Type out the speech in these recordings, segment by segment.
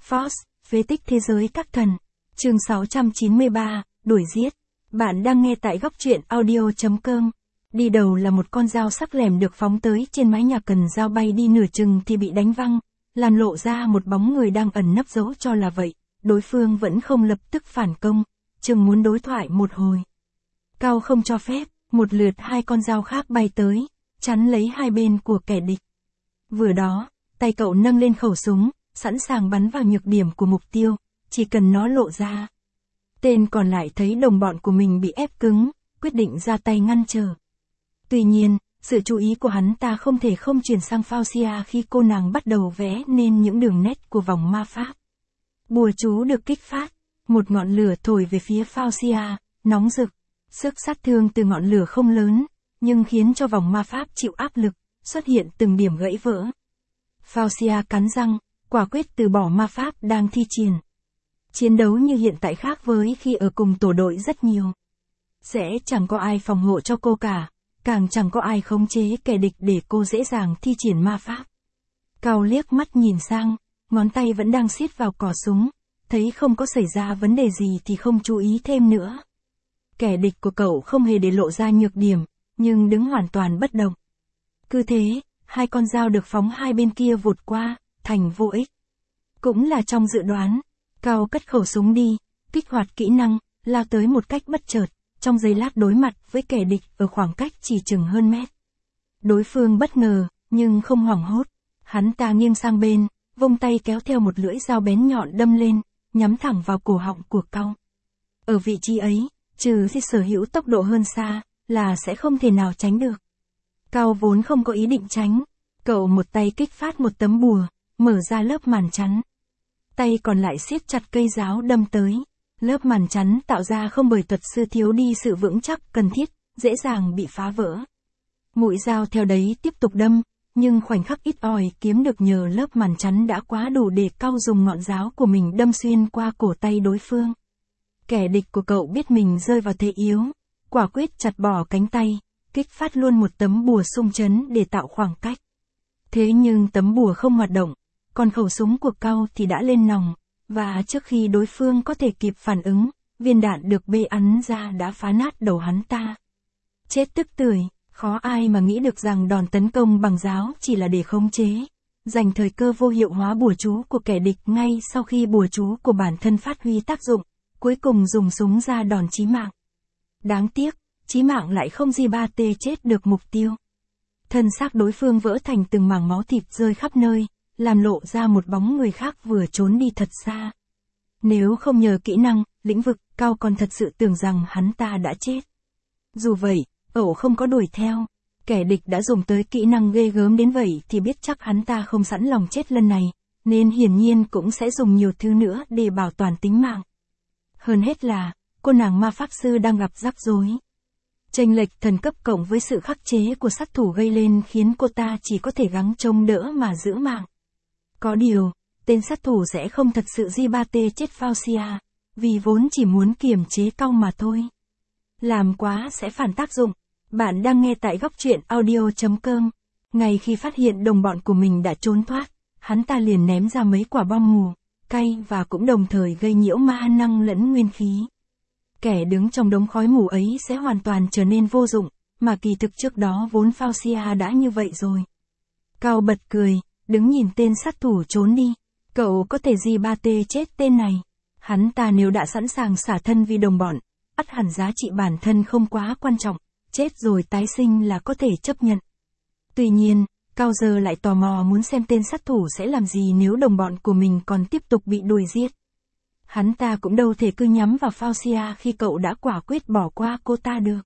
Force, phế tích thế giới các thần. Chương 693, đuổi giết. Bạn đang nghe tại góc truyện audio.com. Đi đầu là một con dao sắc lẻm được phóng tới trên mái nhà, cần dao bay đi nửa chừng thì bị đánh văng, lan lộ ra một bóng người đang ẩn nấp. Dẫu cho là vậy, đối phương vẫn không lập tức phản công, chừng muốn đối thoại một hồi. Cao không cho phép, một lượt hai con dao khác bay tới, chắn lấy hai bên của kẻ địch. Vừa đó, tay cậu nâng lên khẩu súng, sẵn sàng bắn vào nhược điểm của mục tiêu, chỉ cần nó lộ ra. Tên còn lại thấy đồng bọn của mình bị ép cứng, quyết định ra tay ngăn trở. Tuy nhiên, sự chú ý của hắn ta không thể không chuyển sang Faucia khi cô nàng bắt đầu vẽ nên những đường nét của vòng ma pháp. Bùa chú được kích phát, một ngọn lửa thổi về phía Faucia, nóng rực. Sức sát thương từ ngọn lửa không lớn, nhưng khiến cho vòng ma pháp chịu áp lực, xuất hiện từng điểm gãy vỡ. Faucia cắn răng, quả quyết từ bỏ ma pháp đang thi triển. Chiến đấu như hiện tại khác với khi ở cùng tổ đội rất nhiều. Sẽ chẳng có ai phòng hộ cho cô cả, càng chẳng có ai khống chế kẻ địch để cô dễ dàng thi triển ma pháp. Cao liếc mắt nhìn sang, ngón tay vẫn đang siết vào cò súng, thấy không có xảy ra vấn đề gì thì không chú ý thêm nữa. Kẻ địch của cậu không hề để lộ ra nhược điểm, nhưng đứng hoàn toàn bất động. Cứ thế, hai con dao được phóng hai bên kia vụt qua, thành vô ích. Cũng là trong dự đoán, Cao cất khẩu súng đi, kích hoạt kỹ năng, lao tới một cách bất chợt, trong giây lát đối mặt với kẻ địch ở khoảng cách chỉ chừng hơn mét. Đối phương bất ngờ, nhưng không hoảng hốt. Hắn ta nghiêng sang bên, vung tay kéo theo một lưỡi dao bén nhọn đâm lên, nhắm thẳng vào cổ họng của Cao. Ở vị trí ấy, trừ khi sở hữu tốc độ hơn xa, là sẽ không thể nào tránh được. Cao vốn không có ý định tránh, cậu một tay kích phát một tấm bùa, mở ra lớp màn chắn. Tay còn lại siết chặt cây giáo đâm tới. Lớp màn chắn tạo ra không bởi thuật sư thiếu đi sự vững chắc cần thiết, dễ dàng bị phá vỡ. Mũi dao theo đấy tiếp tục đâm, nhưng khoảnh khắc ít ỏi kiếm được nhờ lớp màn chắn đã quá đủ để Cao dùng ngọn giáo của mình đâm xuyên qua cổ tay đối phương. Kẻ địch của cậu biết mình rơi vào thế yếu, quả quyết chặt bỏ cánh tay, kích phát luôn một tấm bùa xung chấn để tạo khoảng cách. Thế nhưng tấm bùa không hoạt động, còn khẩu súng của Cao thì đã lên nòng, và trước khi đối phương có thể kịp phản ứng, viên đạn được bê ắn ra đã phá nát đầu hắn ta. Chết tức tưởi, khó ai mà nghĩ được rằng đòn tấn công bằng giáo chỉ là để khống chế, dành thời cơ vô hiệu hóa bùa chú của kẻ địch ngay sau khi bùa chú của bản thân phát huy tác dụng, cuối cùng dùng súng ra đòn chí mạng. Đáng tiếc, chí mạng lại không J3T chết được mục tiêu. Thân xác đối phương vỡ thành từng mảng máu thịt rơi khắp nơi, làm lộ ra một bóng người khác vừa trốn đi thật xa. Nếu không nhờ kỹ năng, lĩnh vực, Cao còn thật sự tưởng rằng hắn ta đã chết. Dù vậy, ẩu không có đuổi theo. Kẻ địch đã dùng tới kỹ năng ghê gớm đến vậy thì biết chắc hắn ta không sẵn lòng chết lần này, nên hiển nhiên cũng sẽ dùng nhiều thứ nữa để bảo toàn tính mạng. Hơn hết là, cô nàng ma pháp sư đang gặp rắc rối. Chênh lệch thần cấp cộng với sự khắc chế của sát thủ gây lên khiến cô ta chỉ có thể gắng trông đỡ mà giữ mạng. Có điều, tên sát thủ sẽ không thật sự J3T chết Faucia, vì vốn chỉ muốn kiềm chế Cao mà thôi. Làm quá sẽ phản tác dụng. Bạn đang nghe tại góc truyện audio.com. Ngay khi phát hiện đồng bọn của mình đã trốn thoát, hắn ta liền ném ra mấy quả bom mù, cay và cũng đồng thời gây nhiễu ma năng lẫn nguyên khí. Kẻ đứng trong đống khói mù ấy sẽ hoàn toàn trở nên vô dụng, mà kỳ thực trước đó vốn Faucia đã như vậy rồi. Cao bật cười, đứng nhìn tên sát thủ trốn đi. Cậu có thể J3T chết tên này. Hắn ta nếu đã sẵn sàng xả thân vì đồng bọn, ắt hẳn giá trị bản thân không quá quan trọng, chết rồi tái sinh là có thể chấp nhận. Tuy nhiên, Cao giờ lại tò mò muốn xem tên sát thủ sẽ làm gì nếu đồng bọn của mình còn tiếp tục bị đuổi giết. Hắn ta cũng đâu thể cứ nhắm vào Faucia khi cậu đã quả quyết bỏ qua cô ta được.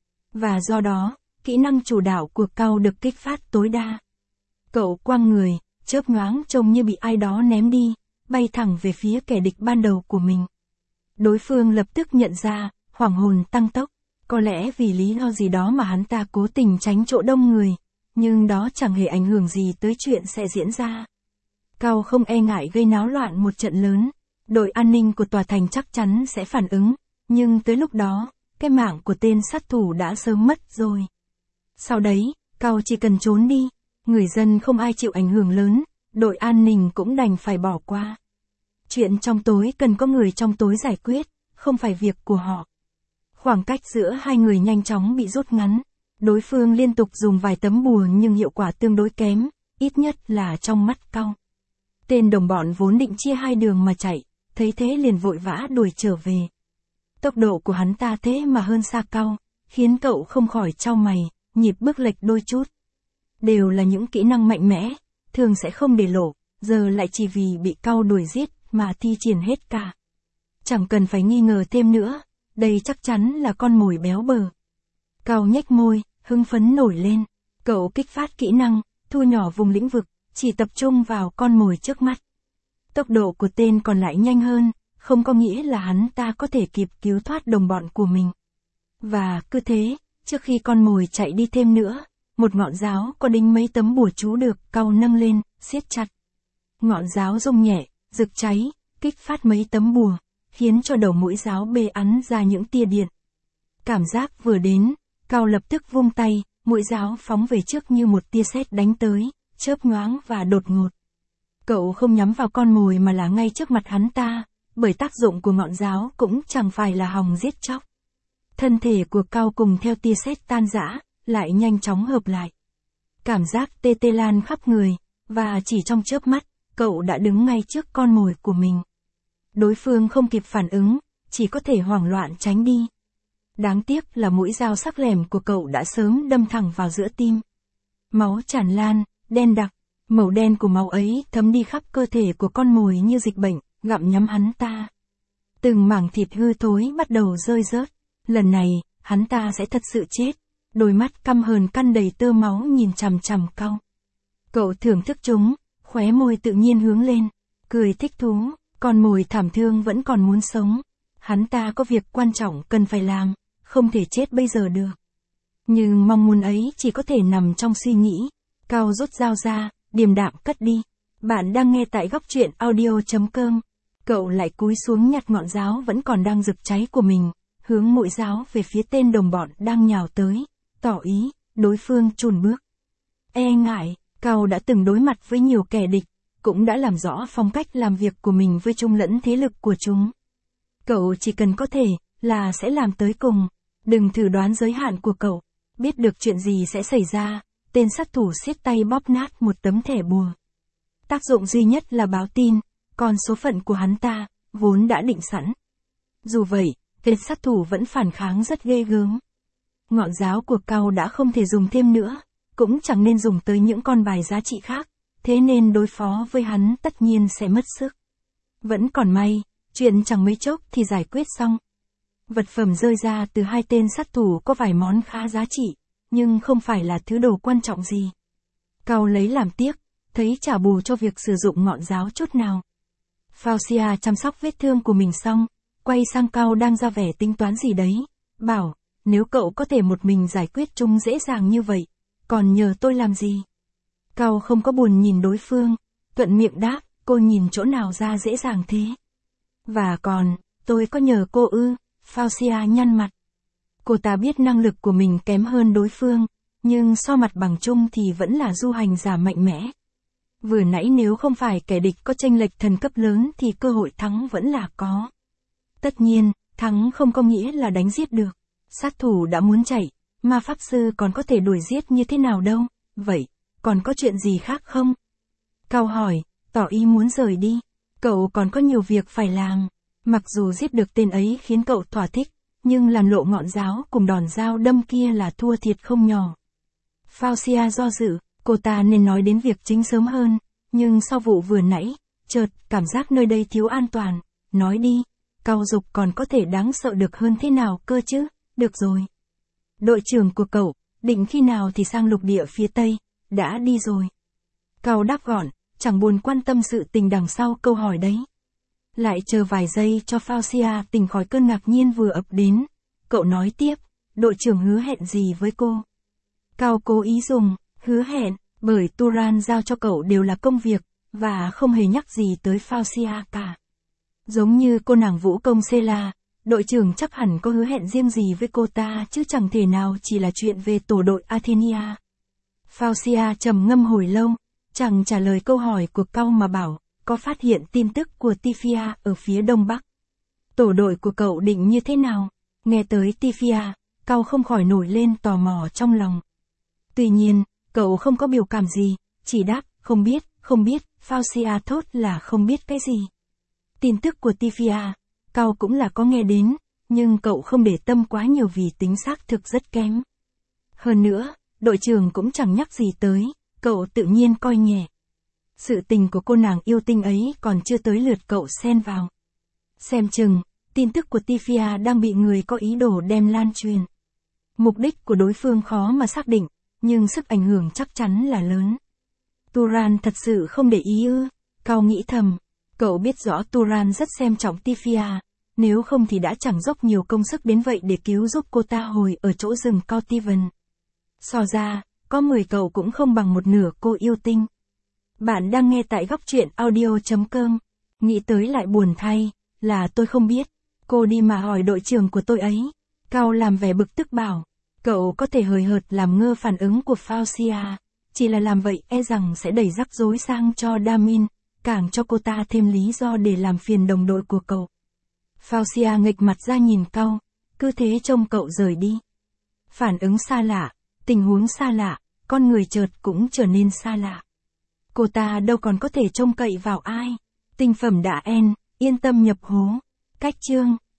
Và do đó, kỹ năng chủ đạo của Cao được kích phát tối đa. Cậu quăng người, chớp nhoáng trông như bị ai đó ném đi, bay thẳng về phía kẻ địch ban đầu của mình. Đối phương lập tức nhận ra, hoảng hồn tăng tốc, có lẽ vì lý do gì đó mà hắn ta cố tình tránh chỗ đông người, nhưng đó chẳng hề ảnh hưởng gì tới chuyện sẽ diễn ra. Cao không e ngại gây náo loạn một trận lớn, đội an ninh của tòa thành chắc chắn sẽ phản ứng, nhưng tới lúc đó, cái mạng của tên sát thủ đã sớm mất rồi. Sau đấy, Cao chỉ cần trốn đi, người dân không ai chịu ảnh hưởng lớn, đội an ninh cũng đành phải bỏ qua. Chuyện trong tối cần có người trong tối giải quyết, không phải việc của họ. Khoảng cách giữa hai người nhanh chóng bị rút ngắn. Đối phương liên tục dùng vài tấm bùa nhưng hiệu quả tương đối kém, ít nhất là trong mắt Cao. Tên đồng bọn vốn định chia hai đường mà chạy, thấy thế liền vội vã đuổi trở về. Tốc độ của hắn ta thế mà hơn xa Cao, khiến cậu không khỏi chau mày, nhịp bước lệch đôi chút. Đều là những kỹ năng mạnh mẽ, thường sẽ không để lộ, giờ lại chỉ vì bị Cao đuổi giết mà thi triển hết cả. Chẳng cần phải nghi ngờ thêm nữa, đây chắc chắn là con mồi béo bở. Cao nhếch môi, hưng phấn nổi lên. Cậu kích phát kỹ năng, thu nhỏ vùng lĩnh vực, chỉ tập trung vào con mồi trước mắt. Tốc độ của tên còn lại nhanh hơn, không có nghĩa là hắn ta có thể kịp cứu thoát đồng bọn của mình. Và cứ thế, trước khi con mồi chạy đi thêm nữa, một ngọn giáo có đính mấy tấm bùa chú được Cao nâng lên, siết chặt. Ngọn giáo rung nhẹ, rực cháy, kích phát mấy tấm bùa, khiến cho đầu mũi giáo bê ắn ra những tia điện. Cảm giác vừa đến, Cao lập tức vung tay, mũi giáo phóng về trước như một tia sét đánh tới, chớp nhoáng và đột ngột. Cậu không nhắm vào con mồi mà là ngay trước mặt hắn ta, bởi tác dụng của ngọn giáo cũng chẳng phải là hòng giết chóc. Thân thể của Cao cùng theo tia sét tan rã, lại nhanh chóng hợp lại. Cảm giác tê tê lan khắp người, và chỉ trong chớp mắt, cậu đã đứng ngay trước con mồi của mình. Đối phương không kịp phản ứng, chỉ có thể hoảng loạn tránh đi. Đáng tiếc là mũi dao sắc lẻm của cậu đã sớm đâm thẳng vào giữa tim. Máu tràn lan, đen đặc, màu đen của máu ấy thấm đi khắp cơ thể của con mồi như dịch bệnh, gặm nhấm hắn ta. Từng mảng thịt hư thối bắt đầu rơi rớt. Lần này, hắn ta sẽ thật sự chết. Đôi mắt căm hờn căn đầy tơ máu nhìn chằm chằm Cao. Cậu thưởng thức chúng, khóe môi tự nhiên hướng lên, cười thích thú, con mồi thảm thương vẫn còn muốn sống. Hắn ta có việc quan trọng cần phải làm, không thể chết bây giờ được. Nhưng mong muốn ấy chỉ có thể nằm trong suy nghĩ. Cao rút dao ra, điềm đạm cất đi. Bạn đang nghe tại góc truyện audio.com. Cậu lại cúi xuống nhặt ngọn giáo vẫn còn đang rực cháy của mình, hướng mũi giáo về phía tên đồng bọn đang nhào tới, tỏ ý, đối phương chùn bước. E ngại, Cao đã từng đối mặt với nhiều kẻ địch, cũng đã làm rõ phong cách làm việc của mình với chung lẫn thế lực của chúng. Cậu chỉ cần có thể, là sẽ làm tới cùng. Đừng thử đoán giới hạn của cậu. Biết được chuyện gì sẽ xảy ra, tên sát thủ siết tay bóp nát một tấm thẻ bùa. Tác dụng duy nhất là báo tin, còn số phận của hắn ta, vốn đã định sẵn. Dù vậy, tên sát thủ vẫn phản kháng rất ghê gớm. Ngọn giáo của Cao đã không thể dùng thêm nữa, cũng chẳng nên dùng tới những con bài giá trị khác, thế nên đối phó với hắn tất nhiên sẽ mất sức. Vẫn còn may, chuyện chẳng mấy chốc thì giải quyết xong. Vật phẩm rơi ra từ hai tên sát thủ có vài món khá giá trị, nhưng không phải là thứ đồ quan trọng gì. Cao lấy làm tiếc, thấy trả bù cho việc sử dụng ngọn giáo chút nào. Faucia chăm sóc vết thương của mình xong, quay sang Cao đang ra vẻ tính toán gì đấy, bảo, nếu cậu có thể một mình giải quyết chúng dễ dàng như vậy, còn nhờ tôi làm gì? Cao không có buồn nhìn đối phương, thuận miệng đáp, cô nhìn chỗ nào ra dễ dàng thế? Và còn, tôi có nhờ cô ư? Faucia nhăn mặt. Cô ta biết năng lực của mình kém hơn đối phương, nhưng so mặt bằng chung thì vẫn là du hành giả mạnh mẽ. Vừa nãy nếu không phải kẻ địch có chênh lệch thần cấp lớn thì cơ hội thắng vẫn là có. Tất nhiên, thắng không có nghĩa là đánh giết được. Sát thủ đã muốn chạy, mà pháp sư còn có thể đuổi giết như thế nào đâu, vậy, còn có chuyện gì khác không? Cao hỏi, tỏ ý muốn rời đi. Cậu còn có nhiều việc phải làm. Mặc dù giết được tên ấy khiến cậu thỏa thích, nhưng làm lộ ngọn giáo cùng đòn dao đâm kia là thua thiệt không nhỏ. Faucia do dự, cô ta nên nói đến việc chính sớm hơn, nhưng sau vụ vừa nãy, chợt, cảm giác nơi đây thiếu an toàn. Nói đi, Cao dục còn có thể đáng sợ được hơn thế nào cơ chứ? Được rồi. Đội trưởng của cậu, định khi nào thì sang lục địa phía Tây, đã đi rồi. Cao đáp gọn, chẳng buồn quan tâm sự tình đằng sau câu hỏi đấy. Lại chờ vài giây cho Faucia tỉnh khỏi cơn ngạc nhiên vừa ập đến. Cậu nói tiếp, đội trưởng hứa hẹn gì với cô? Cao cố ý dùng, hứa hẹn, bởi Turan giao cho cậu đều là công việc, và không hề nhắc gì tới Faucia cả. Giống như cô nàng vũ công Sela, đội trưởng chắc hẳn có hứa hẹn riêng gì với cô ta chứ chẳng thể nào chỉ là chuyện về tổ đội Athenia. Faucia trầm ngâm hồi lâu, chẳng trả lời câu hỏi của Cao mà bảo, có phát hiện tin tức của Tifia ở phía đông bắc. Tổ đội của cậu định như thế nào? Nghe tới Tifia, Cao không khỏi nổi lên tò mò trong lòng. Tuy nhiên, cậu không có biểu cảm gì, chỉ đáp, không biết, Faucia thốt là không biết cái gì. Tin tức của Tifia, Cao cũng là có nghe đến, nhưng cậu không để tâm quá nhiều vì tính xác thực rất kém. Hơn nữa, đội trưởng cũng chẳng nhắc gì tới, cậu tự nhiên coi nhẹ. Sự tình của cô nàng yêu tinh ấy còn chưa tới lượt cậu xen vào. Xem chừng, tin tức của Tifia đang bị người có ý đồ đem lan truyền. Mục đích của đối phương khó mà xác định, nhưng sức ảnh hưởng chắc chắn là lớn. Turan thật sự không để ý ư? Cao nghĩ thầm. Cậu biết rõ Turan rất xem trọng Tifia, nếu không thì đã chẳng dốc nhiều công sức đến vậy để cứu giúp cô ta hồi ở chỗ rừng Cautivan. So ra, có 10 cậu cũng không bằng một nửa cô yêu tinh. Bạn đang nghe tại góc truyện audio.com. Nghĩ tới lại buồn thay, là tôi không biết. Cô đi mà hỏi đội trưởng của tôi ấy. Cao làm vẻ bực tức bảo. Cậu có thể hời hợt làm ngơ phản ứng của Faucia. Chỉ là làm vậy e rằng sẽ đẩy rắc rối sang cho Damin, càng cho cô ta thêm lý do để làm phiền đồng đội của cậu. Faucia nghịch mặt ra nhìn Cao, cứ thế trông cậu rời đi. Phản ứng xa lạ, tình huống xa lạ, con người chợt cũng trở nên xa lạ. Cô ta đâu còn có thể trông cậy vào ai. Tinh phẩm đã yên tâm nhập hố. Cách chương